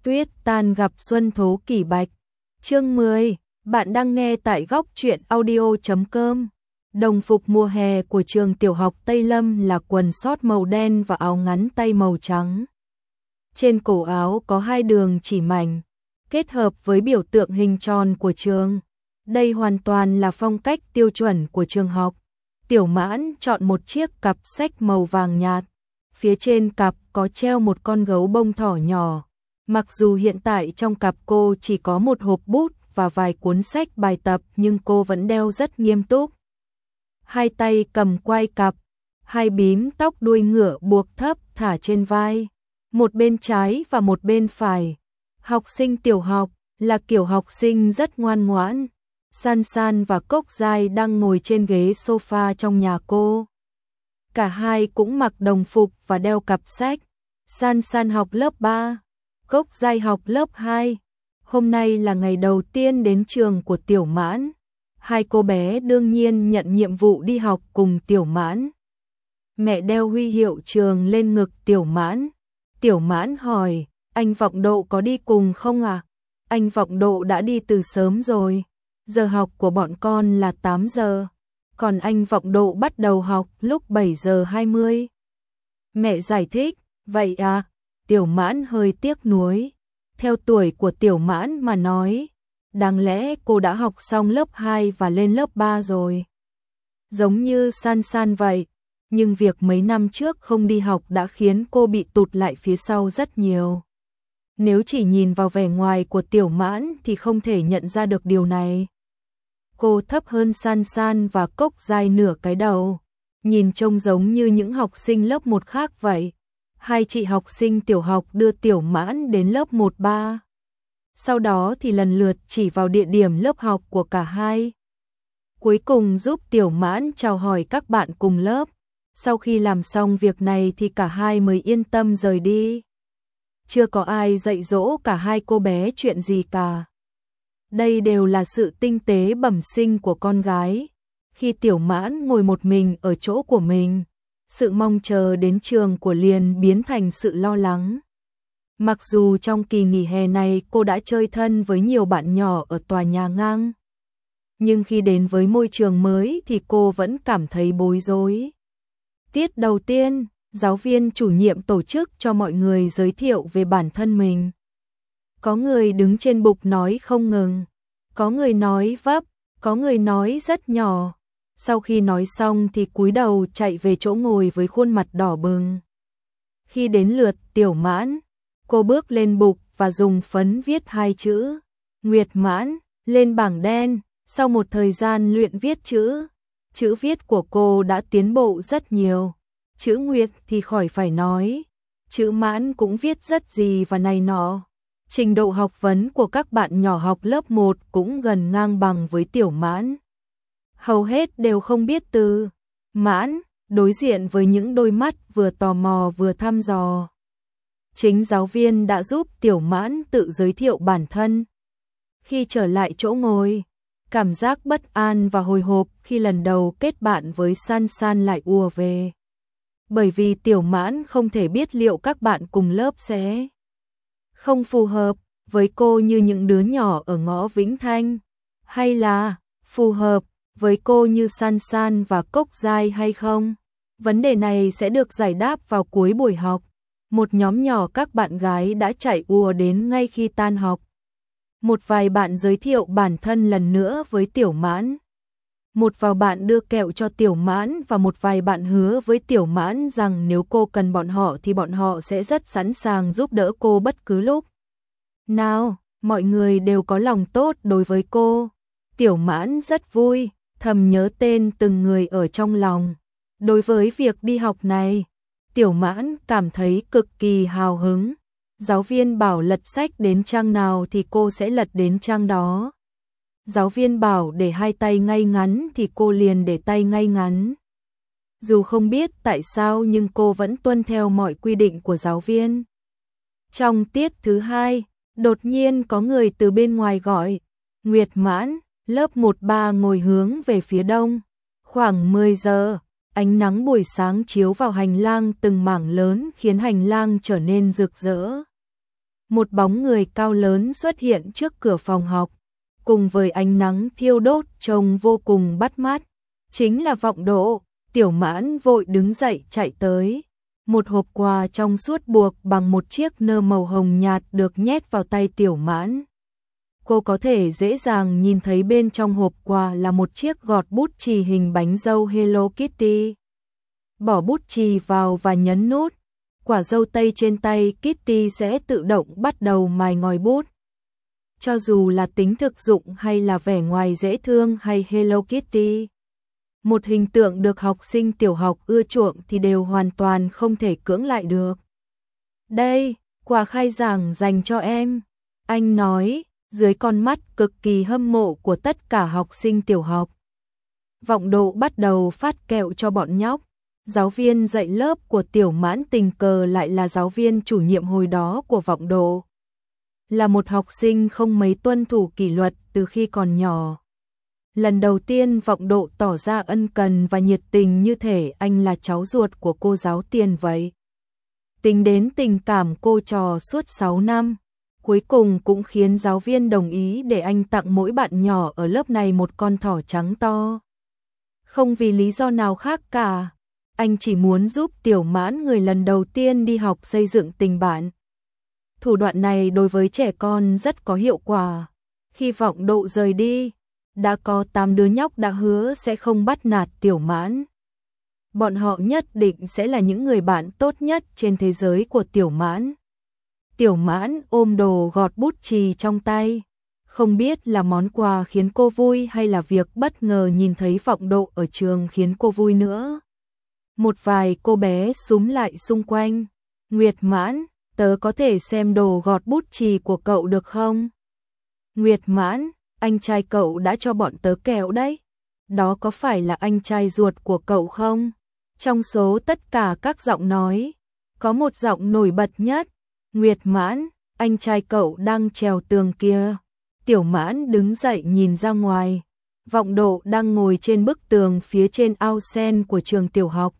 Tuyết tan gặp xuân thố kỷ bạch. Chương 10, bạn đang nghe tại góc truyện audio.com. Đồng phục mùa hè của trường tiểu học Tây Lâm là quần sót màu đen và áo ngắn tay màu trắng. Trên cổ áo có hai đường chỉ mảnh, kết hợp với biểu tượng hình tròn của trường. Đây hoàn toàn là phong cách tiêu chuẩn của trường học. Tiểu Mãn chọn một chiếc cặp sách màu vàng nhạt. Phía trên cặp có treo một con gấu bông thỏ nhỏ. Mặc dù hiện tại trong cặp cô chỉ có một hộp bút và vài cuốn sách bài tập, nhưng cô vẫn đeo rất nghiêm túc. Hai tay cầm quai cặp, hai bím tóc đuôi ngựa buộc thấp thả trên vai, một bên trái và một bên phải. Học sinh tiểu học, là kiểu học sinh rất ngoan ngoãn. San San và Cốc Giai đang ngồi trên ghế sofa trong nhà cô. Cả hai cũng mặc đồng phục và đeo cặp sách. San San học lớp 3, Cốc Giai học lớp 2. Hôm nay là ngày đầu tiên đến trường của Tiểu Mãn. Hai cô bé đương nhiên nhận nhiệm vụ đi học cùng Tiểu Mãn. Mẹ đeo huy hiệu trường lên ngực Tiểu Mãn. Tiểu Mãn hỏi, anh Vọng Độ có đi cùng không à? Anh Vọng Độ đã đi từ sớm rồi. Giờ học của bọn con là 8 giờ. Còn anh Vọng Độ bắt đầu học lúc 7 giờ 20. Mẹ giải thích, vậy à? Tiểu Mãn hơi tiếc nuối. Theo tuổi của Tiểu Mãn mà nói, đáng lẽ cô đã học xong lớp 2 và lên lớp 3 rồi. Giống như San San vậy, nhưng việc mấy năm trước không đi học đã khiến cô bị tụt lại phía sau rất nhiều. Nếu chỉ nhìn vào vẻ ngoài của Tiểu Mãn thì không thể nhận ra được điều này. Cô thấp hơn San San và Cốc Giai nửa cái đầu, nhìn trông giống như những học sinh lớp 1 khác vậy. Hai chị học sinh tiểu học đưa Tiểu Mãn đến lớp 1-3. Sau đó thì lần lượt chỉ vào địa điểm lớp học của cả hai. Cuối cùng giúp Tiểu Mãn chào hỏi các bạn cùng lớp. Sau khi làm xong việc này thì cả hai mới yên tâm rời đi. Chưa có ai dạy dỗ cả hai cô bé chuyện gì cả. Đây đều là sự tinh tế bẩm sinh của con gái. Khi Tiểu Mãn ngồi một mình ở chỗ của mình, sự mong chờ đến trường của liền biến thành sự lo lắng. Mặc dù trong kỳ nghỉ hè này cô đã chơi thân với nhiều bạn nhỏ ở tòa nhà ngang, nhưng khi đến với môi trường mới thì cô vẫn cảm thấy bối rối. Tiết đầu tiên, giáo viên chủ nhiệm tổ chức cho mọi người giới thiệu về bản thân mình. Có người đứng trên bục nói không ngừng, có người nói vấp, có người nói rất nhỏ. Sau khi nói xong thì cúi đầu chạy về chỗ ngồi với khuôn mặt đỏ bừng. Khi đến lượt Tiểu Mãn, cô bước lên bục và dùng phấn viết hai chữ Nguyệt Mãn lên bảng đen. Sau một thời gian luyện viết chữ viết của cô đã tiến bộ rất nhiều. Chữ Nguyệt thì khỏi phải nói, chữ Mãn cũng viết rất gì và này nọ. Trình độ học vấn của các bạn nhỏ học lớp 1 cũng gần ngang bằng với Tiểu Mãn. Hầu hết đều không biết từ Mãn, đối diện với những đôi mắt vừa tò mò vừa thăm dò. Chính giáo viên đã giúp Tiểu Mãn tự giới thiệu bản thân. Khi trở lại chỗ ngồi, cảm giác bất an và hồi hộp khi lần đầu kết bạn với San San lại ùa về. Bởi vì Tiểu Mãn không thể biết liệu các bạn cùng lớp sẽ không phù hợp với cô như những đứa nhỏ ở ngõ Vĩnh Thanh, hay là phù hợp với cô như San San và Cốc Giai hay không. Vấn đề này sẽ được giải đáp vào cuối buổi học. Một nhóm nhỏ các bạn gái đã chạy ùa đến ngay khi tan học. Một vài bạn giới thiệu bản thân lần nữa với Tiểu Mãn. Một vài bạn đưa kẹo cho Tiểu Mãn và một vài bạn hứa với Tiểu Mãn rằng nếu cô cần bọn họ thì bọn họ sẽ rất sẵn sàng giúp đỡ cô bất cứ lúc nào. Mọi người đều có lòng tốt đối với cô. Tiểu Mãn rất vui, thầm nhớ tên từng người ở trong lòng. Đối với việc đi học này, Tiểu Mãn cảm thấy cực kỳ hào hứng. Giáo viên bảo lật sách đến trang nào thì cô sẽ lật đến trang đó. Giáo viên bảo để hai tay ngay ngắn thì cô liền để tay ngay ngắn. Dù không biết tại sao nhưng cô vẫn tuân theo mọi quy định của giáo viên. Trong tiết thứ 2, đột nhiên có người từ bên ngoài gọi, Nguyệt Mãn, lớp 1-3 ngồi hướng về phía đông. Khoảng 10 giờ, ánh nắng buổi sáng chiếu vào hành lang từng mảng lớn khiến hành lang trở nên rực rỡ. Một bóng người cao lớn xuất hiện trước cửa phòng học, cùng với ánh nắng thiêu đốt trông vô cùng bắt mắt. Chính là Vọng Độ. Tiểu Mãn vội đứng dậy chạy tới. Một hộp quà trong suốt buộc bằng một chiếc nơ màu hồng nhạt được nhét vào tay Tiểu Mãn. Cô có thể dễ dàng nhìn thấy bên trong hộp quà là một chiếc gọt bút chì hình bánh dâu Hello Kitty. Bỏ bút chì vào và nhấn nút, quả dâu tây trên tay Kitty sẽ tự động bắt đầu mài ngòi bút. Cho dù là tính thực dụng hay là vẻ ngoài dễ thương hay Hello Kitty, một hình tượng được học sinh tiểu học ưa chuộng thì đều hoàn toàn không thể cưỡng lại được. Đây, quà khai giảng dành cho em, anh nói, dưới con mắt cực kỳ hâm mộ của tất cả học sinh tiểu học. Vọng Độ bắt đầu phát kẹo cho bọn nhóc. Giáo viên dạy lớp của Tiểu Mãn tình cờ lại là giáo viên chủ nhiệm hồi đó của Vọng Độ. Là một học sinh không mấy tuân thủ kỷ luật từ khi còn nhỏ. Lần đầu tiên Vọng Độ tỏ ra ân cần và nhiệt tình như thể anh là cháu ruột của cô giáo Tiền vậy. Tính đến tình cảm cô trò suốt 6 năm, cuối cùng cũng khiến giáo viên đồng ý để anh tặng mỗi bạn nhỏ ở lớp này một con thỏ trắng to. Không vì lý do nào khác cả, anh chỉ muốn giúp Tiểu Mãn người lần đầu tiên đi học xây dựng tình bạn. Thủ đoạn này đối với trẻ con rất có hiệu quả. Khi Vọng Độ rời đi, đã có 8 đứa nhóc đã hứa sẽ không bắt nạt Tiểu Mãn. Bọn họ nhất định sẽ là những người bạn tốt nhất trên thế giới của Tiểu Mãn. Tiểu Mãn ôm đồ gọt bút chì trong tay. Không biết là món quà khiến cô vui hay là việc bất ngờ nhìn thấy Vọng Độ ở trường khiến cô vui nữa. Một vài cô bé xúm lại xung quanh. Nguyệt Mãn, tớ có thể xem đồ gọt bút chì của cậu được không? Nguyệt Mãn, anh trai cậu đã cho bọn tớ kẹo đấy. Đó có phải là anh trai ruột của cậu không? Trong số tất cả các giọng nói, có một giọng nổi bật nhất. Nguyệt Mãn, anh trai cậu đang trèo tường kia. Tiểu Mãn đứng dậy nhìn ra ngoài. Vọng Độ đang ngồi trên bức tường phía trên ao sen của trường tiểu học.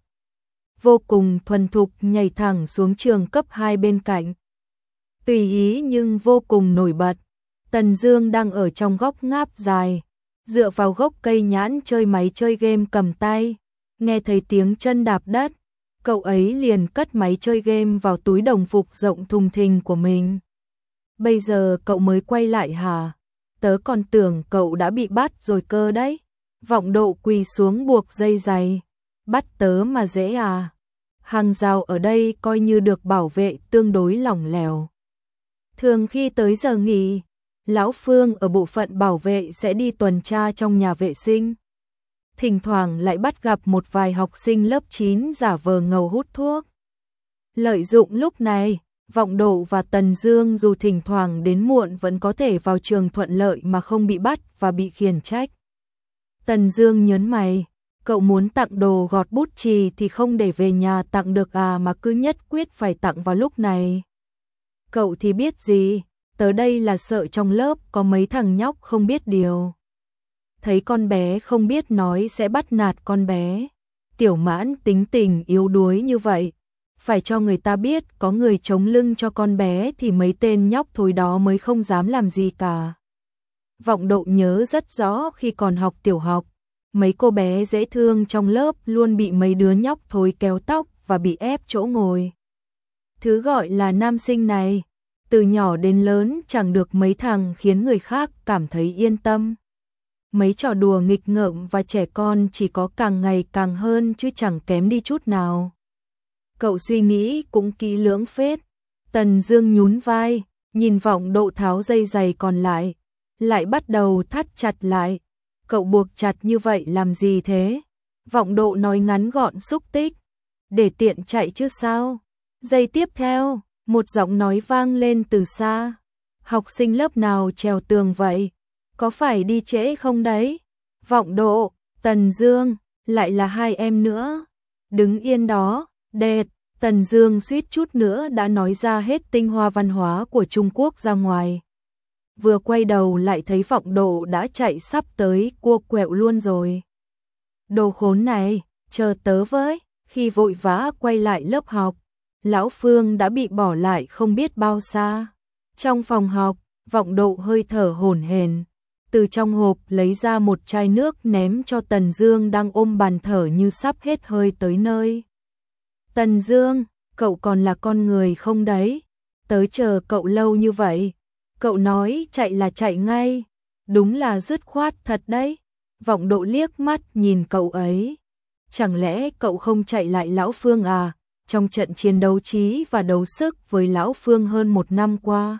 Vô cùng thuần thục nhảy thẳng xuống trường cấp 2 bên cạnh. Tùy ý nhưng vô cùng nổi bật. Tần Dương đang ở trong góc ngáp dài, dựa vào gốc cây nhãn chơi máy chơi game cầm tay. Nghe thấy tiếng chân đạp đất, cậu ấy liền cất máy chơi game vào túi đồng phục rộng thùng thình của mình. Bây giờ cậu mới quay lại hả? Tớ còn tưởng cậu đã bị bắt rồi cơ đấy. Vọng Độ quỳ xuống buộc dây giày. Bắt tớ mà dễ à? Hàng rào ở đây coi như được bảo vệ tương đối lỏng lẻo. Thường khi tới giờ nghỉ, Lão Phương ở bộ phận bảo vệ sẽ đi tuần tra trong nhà vệ sinh. Thỉnh thoảng lại bắt gặp một vài học sinh lớp 9 giả vờ ngầu hút thuốc. Lợi dụng lúc này, Vọng Độ và Tần Dương dù thỉnh thoảng đến muộn vẫn có thể vào trường thuận lợi mà không bị bắt và bị khiển trách. Tần Dương nhớn mày, cậu muốn tặng đồ gọt bút chì thì không để về nhà tặng được à mà cứ nhất quyết phải tặng vào lúc này. Cậu thì biết gì, tớ đây là sợ trong lớp có mấy thằng nhóc không biết điều. Thấy con bé không biết nói sẽ bắt nạt con bé. Tiểu Mãn tính tình yếu đuối như vậy, phải cho người ta biết có người chống lưng cho con bé thì mấy tên nhóc thối đó mới không dám làm gì cả. Vọng Độ nhớ rất rõ khi còn học tiểu học, mấy cô bé dễ thương trong lớp luôn bị mấy đứa nhóc thối kéo tóc và bị ép chỗ ngồi. Thứ gọi là nam sinh này, từ nhỏ đến lớn chẳng được mấy thằng khiến người khác cảm thấy yên tâm. Mấy trò đùa nghịch ngợm và trẻ con chỉ có càng ngày càng hơn chứ chẳng kém đi chút nào. Cậu suy nghĩ cũng kỹ lưỡng phết. Tần Dương nhún vai, nhìn Vọng Độ tháo dây giày còn lại bắt đầu thắt chặt lại. Cậu buộc chặt như vậy làm gì thế? Vọng Độ nói ngắn gọn xúc tích. Để tiện chạy chứ sao? Giây tiếp theo, một giọng nói vang lên từ xa. Học sinh lớp nào trèo tường vậy? Có phải đi trễ không đấy? Vọng Độ, Tần Dương, lại là hai em nữa. Đứng yên đó, đệt. Tần Dương suýt chút nữa đã nói ra hết tinh hoa văn hóa của Trung Quốc ra ngoài. Vừa quay đầu lại thấy Vọng Độ đã chạy sắp tới cua quẹo luôn rồi. Đồ khốn này, chờ tớ với. Khi vội vã quay lại lớp học, Lão Phương đã bị bỏ lại không biết bao xa. Trong phòng học, Vọng Độ hơi thở hổn hển, từ trong hộp lấy ra một chai nước ném cho Tần Dương đang ôm bàn thở như sắp hết hơi tới nơi. Tần Dương, cậu còn là con người không đấy? Tớ chờ cậu lâu như vậy. Cậu nói chạy là chạy ngay. Đúng là dứt khoát thật đấy. Vọng Độ liếc mắt nhìn cậu ấy. Chẳng lẽ cậu không chạy lại Lão Phương à? Trong trận chiến đấu trí và đấu sức với Lão Phương hơn 1 năm qua,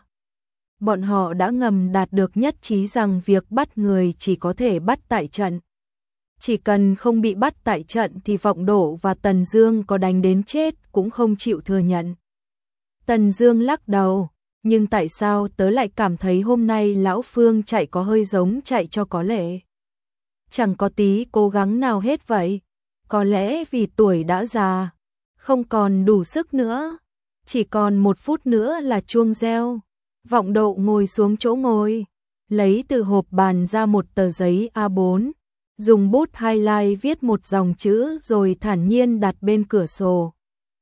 bọn họ đã ngầm đạt được nhất trí rằng việc bắt người chỉ có thể bắt tại trận. Chỉ cần không bị bắt tại trận thì Vọng Độ và Tần Dương có đánh đến chết cũng không chịu thừa nhận. Tần Dương lắc đầu, nhưng tại sao tớ lại cảm thấy hôm nay Lão Phương chạy có hơi giống chạy cho có lệ. Chẳng có tí cố gắng nào hết vậy. Có lẽ vì tuổi đã già, không còn đủ sức nữa. Chỉ còn 1 phút nữa là chuông reo. Vọng Độ ngồi xuống chỗ ngồi, lấy từ hộp bàn ra một tờ giấy A4, dùng bút highlight viết một dòng chữ rồi thản nhiên đặt bên cửa sổ.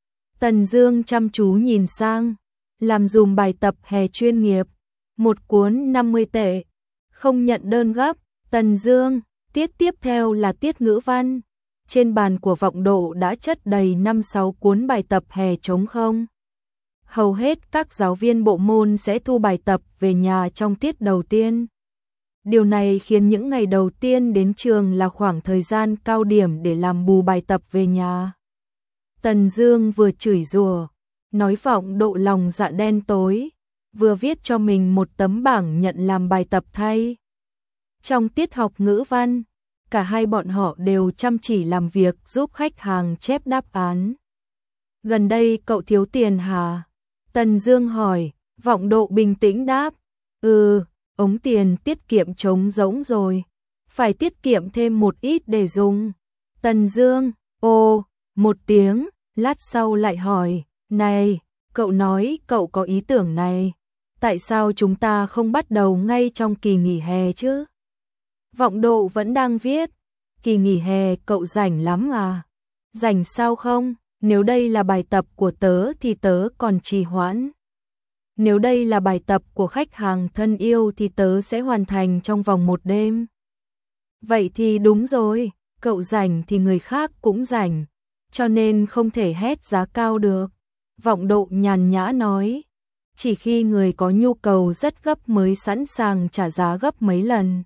Tần Dương chăm chú nhìn sang, làm dùm bài tập hè chuyên nghiệp, một cuốn 50 tệ, không nhận đơn gấp. Tần Dương, tiết tiếp theo là tiết ngữ văn. Trên bàn của Vọng Độ đã chất đầy 5-6 cuốn bài tập hè trống không. Hầu hết các giáo viên bộ môn sẽ thu bài tập về nhà trong tiết đầu tiên. Điều này khiến những ngày đầu tiên đến trường là khoảng thời gian cao điểm để làm bù bài tập về nhà. Tần Dương vừa chửi rủa, nói Vọng Độ lòng dạ đen tối, vừa viết cho mình một tấm bảng nhận làm bài tập thay. Trong tiết học ngữ văn, cả hai bọn họ đều chăm chỉ làm việc giúp khách hàng chép đáp án. Gần đây cậu thiếu tiền hả? Tần Dương hỏi. Vọng Độ bình tĩnh đáp, ống tiền tiết kiệm trống rỗng rồi, phải tiết kiệm thêm một ít để dùng. Tần Dương, một tiếng, lát sau lại hỏi, này, cậu nói cậu có ý tưởng này, tại sao chúng ta không bắt đầu ngay trong kỳ nghỉ hè chứ? Vọng Độ vẫn đang viết, kỳ nghỉ hè cậu rảnh lắm à? Rảnh sao không? Nếu đây là bài tập của tớ thì tớ còn trì hoãn. Nếu đây là bài tập của khách hàng thân yêu thì tớ sẽ hoàn thành trong vòng 1 đêm. Vậy thì đúng rồi, cậu rảnh thì người khác cũng rảnh, cho nên không thể hét giá cao được. Vọng Độ nhàn nhã nói, chỉ khi người có nhu cầu rất gấp mới sẵn sàng trả giá gấp mấy lần.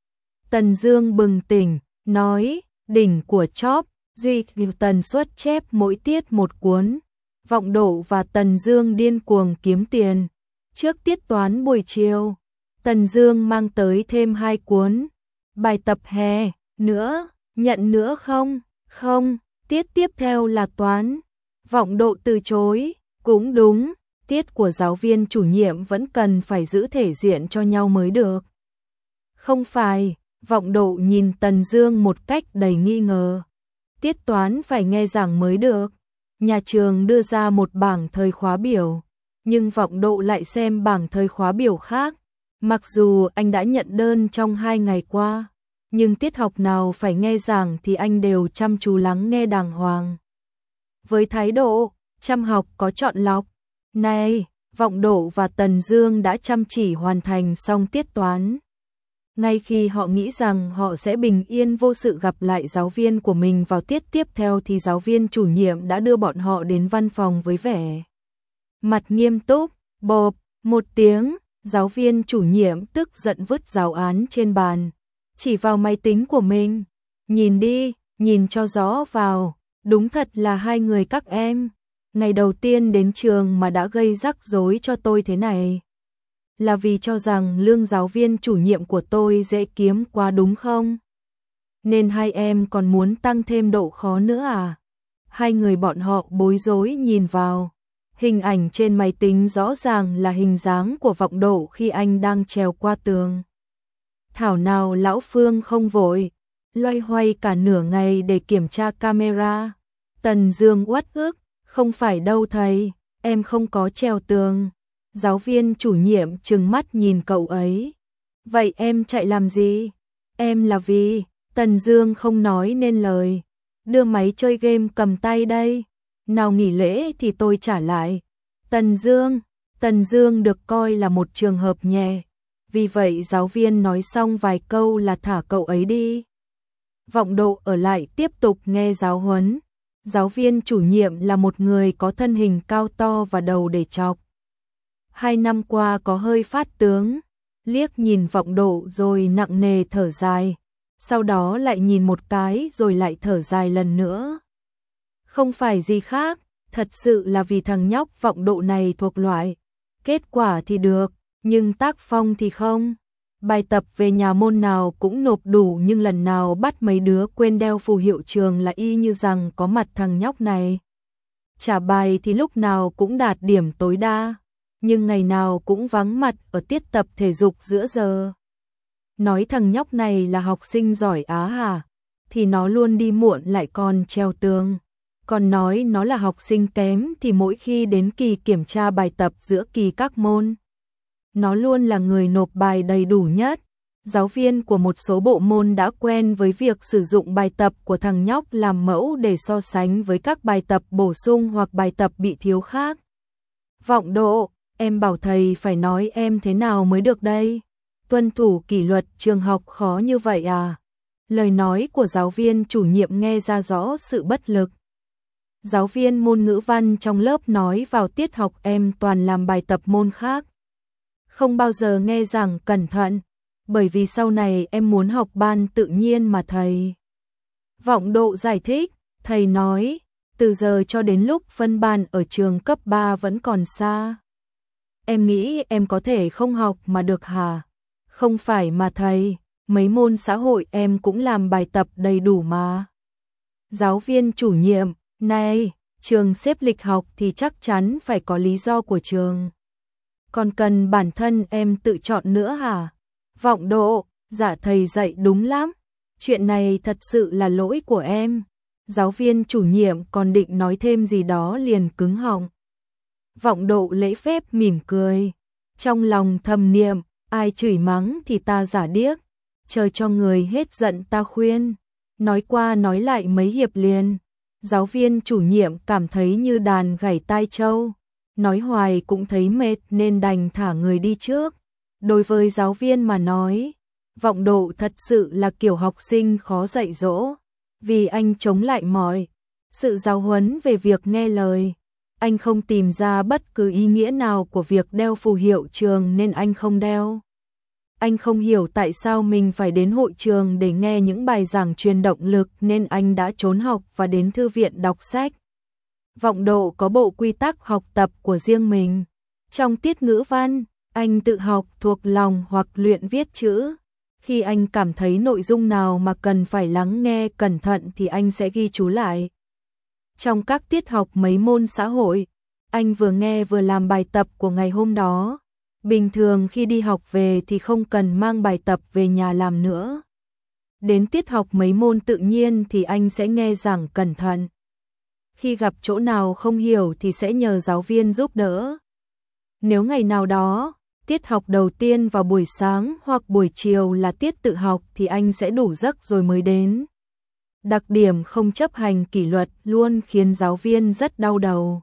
Tần Dương bừng tỉnh, nói, đỉnh của chóp, duy tần suất chép mỗi tiết 1 cuốn. Vọng Độ và Tần Dương điên cuồng kiếm tiền. Trước tiết toán buổi chiều, Tần Dương mang tới thêm 2 cuốn. Bài tập hè, nữa, nhận nữa không? Không, tiết tiếp theo là toán. Vọng Độ từ chối, cũng đúng, tiết của giáo viên chủ nhiệm vẫn cần phải giữ thể diện cho nhau mới được. Không phải, Vọng Độ nhìn Tần Dương một cách đầy nghi ngờ. Tiết toán phải nghe giảng mới được. Nhà trường đưa ra một bảng thời khóa biểu, nhưng Vọng Độ lại xem bảng thời khóa biểu khác. Mặc dù anh đã nhận đơn trong 2 ngày qua, nhưng tiết học nào phải nghe giảng thì anh đều chăm chú lắng nghe đàng hoàng. Với thái độ chăm học có chọn lọc, này, Vọng Độ và Tần Dương đã chăm chỉ hoàn thành xong tiết toán. Ngay khi họ nghĩ rằng họ sẽ bình yên vô sự gặp lại giáo viên của mình vào tiết tiếp theo thì giáo viên chủ nhiệm đã đưa bọn họ đến văn phòng với vẻ mặt nghiêm túc. Bộp, một tiếng, giáo viên chủ nhiệm tức giận vứt giáo án trên bàn, chỉ vào máy tính của mình. Nhìn đi, nhìn cho rõ vào, đúng thật là 2 người các em. Ngày đầu tiên đến trường mà đã gây rắc rối cho tôi thế này. Là vì cho rằng lương giáo viên chủ nhiệm của tôi dễ kiếm quá đúng không? Nên 2 em còn muốn tăng thêm độ khó nữa à? 2 người bọn họ bối rối nhìn vào. Hình ảnh trên máy tính rõ ràng là hình dáng của Vọng Độ khi anh đang trèo qua tường. Thảo nào Lão Phương không vội, loay hoay cả nửa ngày để kiểm tra camera. Tần Dương uất ức, không phải đâu thầy, em không có trèo tường. Giáo viên chủ nhiệm trừng mắt nhìn cậu ấy. Vậy em chạy làm gì? Em là vì, Tần Dương không nói nên lời. Đưa máy chơi game cầm tay đây. Nào nghỉ lễ thì tôi trả lại. Tần Tần Dương được coi là một trường hợp nhẹ, vì vậy giáo viên nói xong vài câu là thả cậu ấy đi. Vọng Độ ở lại tiếp tục nghe giáo huấn. Giáo viên chủ nhiệm là một người có thân hình cao to và đầu để chọc. 2 năm qua có hơi phát tướng, liếc nhìn Vọng Độ rồi nặng nề thở dài, sau đó lại nhìn một cái rồi lại thở dài lần nữa. Không phải gì khác, thật sự là vì thằng nhóc Vọng Độ này thuộc loại kết quả thì được, nhưng tác phong thì không. Bài tập về nhà môn nào cũng nộp đủ, nhưng lần nào bắt mấy đứa quên đeo phù hiệu trường là y như rằng có mặt thằng nhóc này. Trả bài thì lúc nào cũng đạt điểm tối đa, nhưng ngày nào cũng vắng mặt ở tiết tập thể dục giữa giờ. Nói thằng nhóc này là học sinh giỏi Á hả? Thì nó luôn đi muộn lại còn treo tường. Còn nói nó là học sinh kém thì mỗi khi đến kỳ kiểm tra bài tập giữa kỳ các môn, nó luôn là người nộp bài đầy đủ nhất. Giáo viên của một số bộ môn đã quen với việc sử dụng bài tập của thằng nhóc làm mẫu để so sánh với các bài tập bổ sung hoặc bài tập bị thiếu khác. Vọng Độ, em bảo thầy phải nói em thế nào mới được đây? Tuân thủ kỷ luật trường học khó như vậy à? Lời nói của giáo viên chủ nhiệm nghe ra rõ sự bất lực. Giáo viên môn ngữ văn trong lớp nói vào tiết học em toàn làm bài tập môn khác, không bao giờ nghe giảng cẩn thận, bởi vì sau này em muốn học ban tự nhiên mà thầy. Vọng Độ giải thích, thầy nói, từ giờ cho đến lúc phân ban ở trường cấp 3 vẫn còn xa. Em nghĩ em có thể không học mà được hả? Không phải mà thầy, mấy môn xã hội em cũng làm bài tập đầy đủ mà. Giáo viên chủ nhiệm, này, trường xếp lịch học thì chắc chắn phải có lý do của trường. Còn cần bản thân em tự chọn nữa hả? Vọng Độ, dạ thầy dạy đúng lắm. Chuyện này thật sự là lỗi của em. Giáo viên chủ nhiệm còn định nói thêm gì đó liền cứng họng. Vọng Độ lễ phép mỉm cười. Trong lòng thầm niệm, ai chửi mắng thì ta giả điếc. Chờ cho người hết giận ta khuyên. Nói qua nói lại mấy hiệp liền. Giáo viên chủ nhiệm cảm thấy như đàn gảy tai trâu. Nói hoài cũng thấy mệt nên đành thả người đi trước. Đối với giáo viên mà nói, Vọng Độ thật sự là kiểu học sinh khó dạy dỗ. Vì anh chống lại mọi sự giáo huấn về việc nghe lời. Anh không tìm ra bất cứ ý nghĩa nào của việc đeo phù hiệu trường nên anh không đeo. Anh không hiểu tại sao mình phải đến hội trường để nghe những bài giảng truyền động lực nên anh đã trốn học và đến thư viện đọc sách. Vọng Độ có bộ quy tắc học tập của riêng mình. Trong tiết ngữ văn, anh tự học thuộc lòng hoặc luyện viết chữ. Khi anh cảm thấy nội dung nào mà cần phải lắng nghe cẩn thận thì anh sẽ ghi chú lại. Trong các tiết học mấy môn xã hội, anh vừa nghe vừa làm bài tập của ngày hôm đó. Bình thường khi đi học về thì không cần mang bài tập về nhà làm nữa. Đến tiết học mấy môn tự nhiên thì anh sẽ nghe giảng cẩn thận. Khi gặp chỗ nào không hiểu thì sẽ nhờ giáo viên giúp đỡ. Nếu ngày nào đó, tiết học đầu tiên vào buổi sáng hoặc buổi chiều là tiết tự học thì anh sẽ đủ giấc rồi mới đến. Đặc điểm không chấp hành kỷ luật luôn khiến giáo viên rất đau đầu.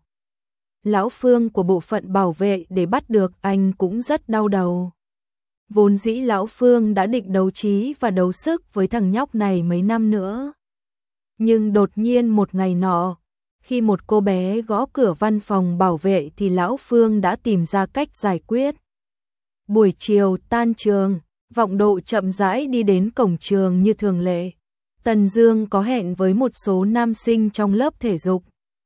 Lão Phương của bộ phận bảo vệ để bắt được anh cũng rất đau đầu. Vốn dĩ Lão Phương đã định đấu trí và đấu sức với thằng nhóc này mấy năm nữa. Nhưng đột nhiên một ngày nọ, khi một cô bé gõ cửa văn phòng bảo vệ thì Lão Phương đã tìm ra cách giải quyết. Buổi chiều tan trường, Vọng Độ chậm rãi đi đến cổng trường như thường lệ. Tần Dương có hẹn với một số nam sinh trong lớp thể dục.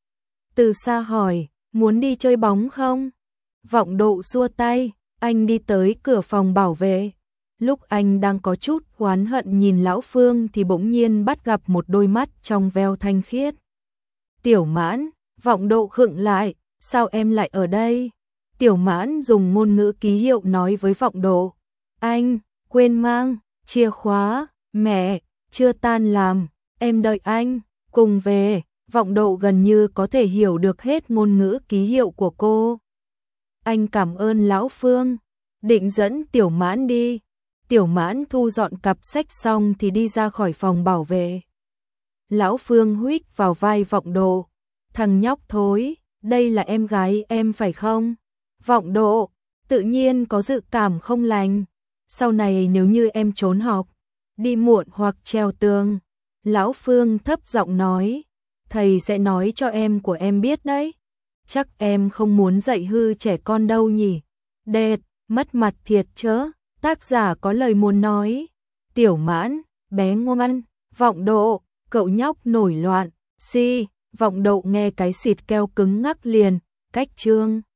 Từ xa hỏi, muốn đi chơi bóng không? Vọng Độ xua tay, anh đi tới cửa phòng bảo vệ. Lúc anh đang có chút oán hận nhìn Lão Phương thì bỗng nhiên bắt gặp một đôi mắt trong veo thanh khiết. Tiểu Mãn, Vọng Độ khựng lại, sao em lại ở đây? Tiểu Mãn dùng ngôn ngữ ký hiệu nói với Vọng Độ. Anh, quên mang, chìa khóa, mẹ, chưa tan làm, em đợi anh, cùng về. Vọng Độ gần như có thể hiểu được hết ngôn ngữ ký hiệu của cô. Anh cảm ơn Lão Phương, định dẫn Tiểu Mãn đi. Tiểu Mãn thu dọn cặp sách xong thì đi ra khỏi phòng bảo vệ. Lão Phương huých vào vai Vọng Độ. Thằng nhóc thối, đây là em gái em phải không? Vọng Độ, tự nhiên có dự cảm không lành. Sau này nếu như em trốn học, đi muộn hoặc trèo tường, Lão Phương thấp giọng nói, thầy sẽ nói cho em của em biết đấy. Chắc em không muốn dạy hư trẻ con đâu nhỉ. Đệt, mất mặt thiệt chớ. Tác giả có lời muốn nói. Tiểu Mãn, bé ngoan, Vọng Độ, cậu nhóc nổi loạn. Vọng Độ nghe cái xịt keo cứng ngắc liền, cách chương.